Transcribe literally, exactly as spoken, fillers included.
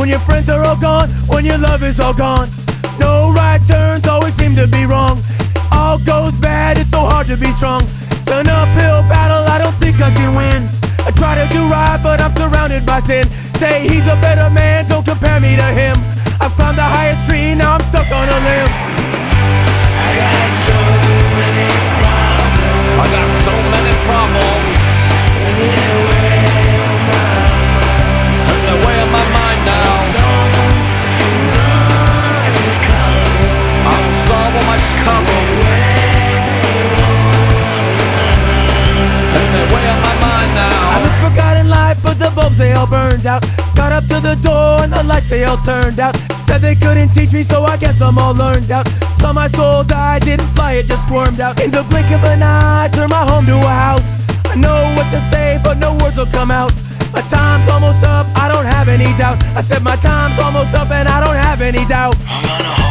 When your friends are all gone, when your love is all gone. No right turns, always seem to be wrong. All goes bad, it's so hard to be strong. It's an uphill battle, I don't think I can win. I try to do right, but I'm surrounded by sin. Say he's a better man, don't compare me to him. I've climbed the highest tree, now I'm stuck on a limb. I got so many problems. I got so many problems. In the way of my mind. In the way of my mind now. I just cover. I don't solve them, I just cover. In the way of my mind now. I've been forgotten life, but the bulbs they all burned out. Got up to the door and the lights they all turned out. Said they couldn't teach me, so I guess I'm all learned out. Saw my soul die, didn't fly, it just squirmed out. In the blink of an eye, turned my home to a house. I know what to say, but no words will come out. My time's almost up, I don't have any doubt. I said my time's almost up and I don't have any doubt. I'm gonna